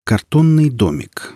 Картонный домик.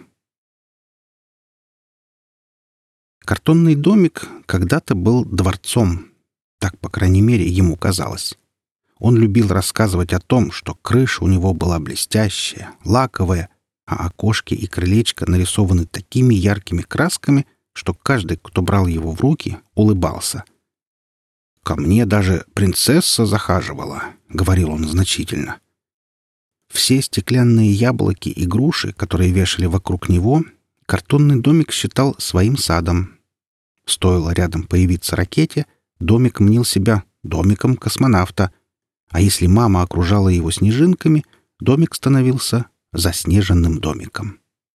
Картонный домик когда-то был дворцом. Так, по крайней мере, ему казалось. Он любил рассказывать о том, что крыша у него была блестящая, лаковая, а окошки и крылечко нарисованы такими яркими красками, что каждый, кто брал его в руки, улыбался. «Ко мне даже принцесса захаживала», — говорил он значительно. Все стеклянные яблоки и груши, которые вешали вокруг него, картонный домик считал своим садом. Стоило рядом появиться ракете, домик мнил себя домиком космонавта, а если мама окружала его снежинками, домик становился заснеженным домиком.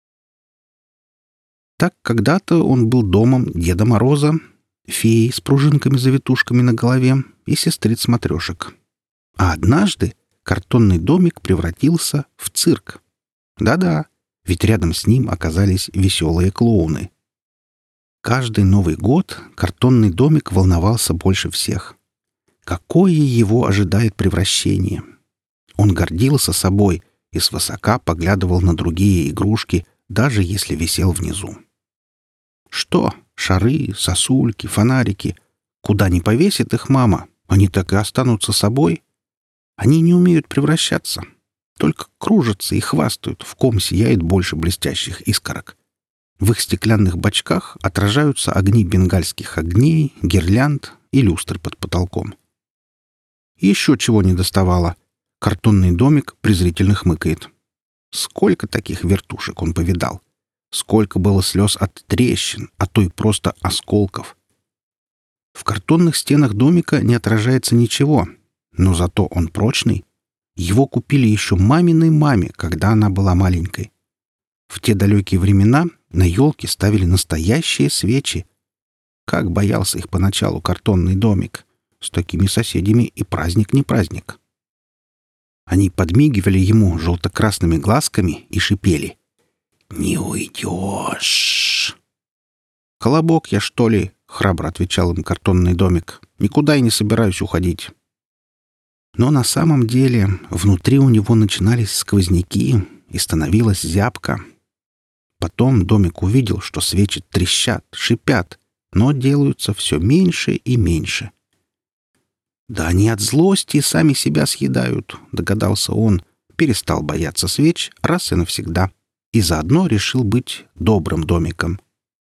Так когда-то он был домом Деда Мороза, феи с пружинками-завитушками на голове и сестриц-матрешек. А однажды картонный домик превратился в цирк. Да-да, ведь рядом с ним оказались веселые клоуны. Каждый Новый год картонный домик волновался больше всех. Какое его ожидает превращение? Он гордился собой и свысока поглядывал на другие игрушки, даже если висел внизу. Что? Шары, сосульки, фонарики. Куда ни повесит их мама, они так и останутся собой. Они не умеют превращаться, только кружатся и хвастают, в ком сияет больше блестящих искорок. В их стеклянных бачках отражаются огни бенгальских огней, гирлянд и люстры под потолком. Еще чего не доставало. Картонный домик презрительно хмыкает. Сколько таких вертушек он повидал? Сколько было слез от трещин, а то и просто осколков. В картонных стенах домика не отражается ничего, но зато он прочный. Его купили еще маминой маме, когда она была маленькой. В те далекие времена на елке ставили настоящие свечи. Как боялся их поначалу картонный домик. С такими соседями и праздник не праздник. Они подмигивали ему желто-красными глазками и шипели: «Не уйдешь!» «Колобок я, что ли?» — храбро отвечал им картонный домик. «Никуда я не собираюсь уходить». Но на самом деле внутри у него начинались сквозняки и становилась зябко. Потом домик увидел, что свечи трещат, шипят, но делаются все меньше и меньше. «Да они от злости сами себя съедают», — догадался он, перестал бояться свеч раз и навсегда и заодно решил быть добрым домиком.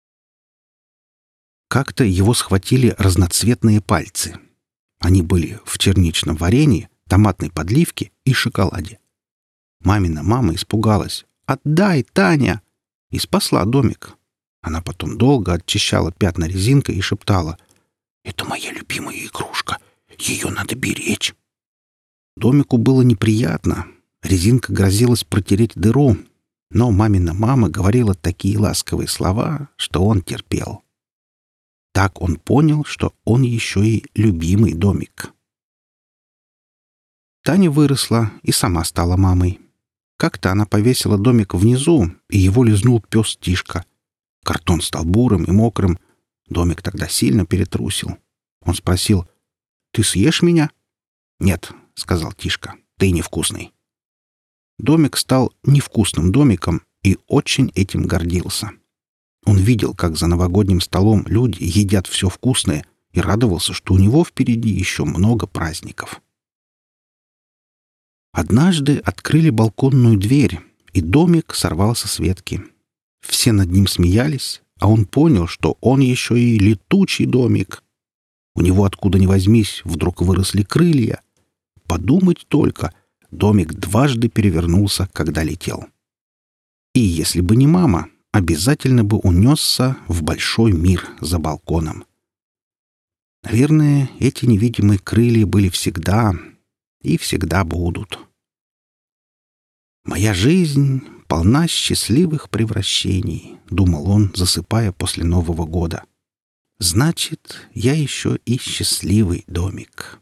Как-то его схватили разноцветные пальцы. Они были в черничном варенье, томатной подливке и шоколаде. Мамина мама испугалась. «Отдай, Таня!» и спасла домик. Она потом долго очищала пятна резинкой и шептала: «Это моя любимая игрушка. Ее надо беречь». Домику было неприятно. Резинка грозилась протереть дыру, но мамина мама говорила такие ласковые слова, что он терпел. Так он понял, что он еще и любимый домик. Таня выросла и сама стала мамой. Как-то она повесила домик внизу, и его лизнул пес Тишка. Картон стал бурым и мокрым. Домик тогда сильно перетрусил. Он спросил: «Ты съешь меня?» «Нет», — сказал Тишка, — «ты невкусный». Домик стал невкусным домиком и очень этим гордился. Он видел, как за новогодним столом люди едят все вкусное, и радовался, что у него впереди еще много праздников. Однажды открыли балконную дверь, и домик сорвался с ветки. Все над ним смеялись, а он понял, что он еще и летучий домик. У него откуда ни возьмись вдруг выросли крылья. Подумать только, домик дважды перевернулся, когда летел. И если бы не мама, обязательно бы унесся в большой мир за балконом. Наверное, эти невидимые крылья были всегда и всегда будут. «Моя жизнь полна счастливых превращений», — думал он, засыпая после Нового года. «Значит, я еще и счастливый домик».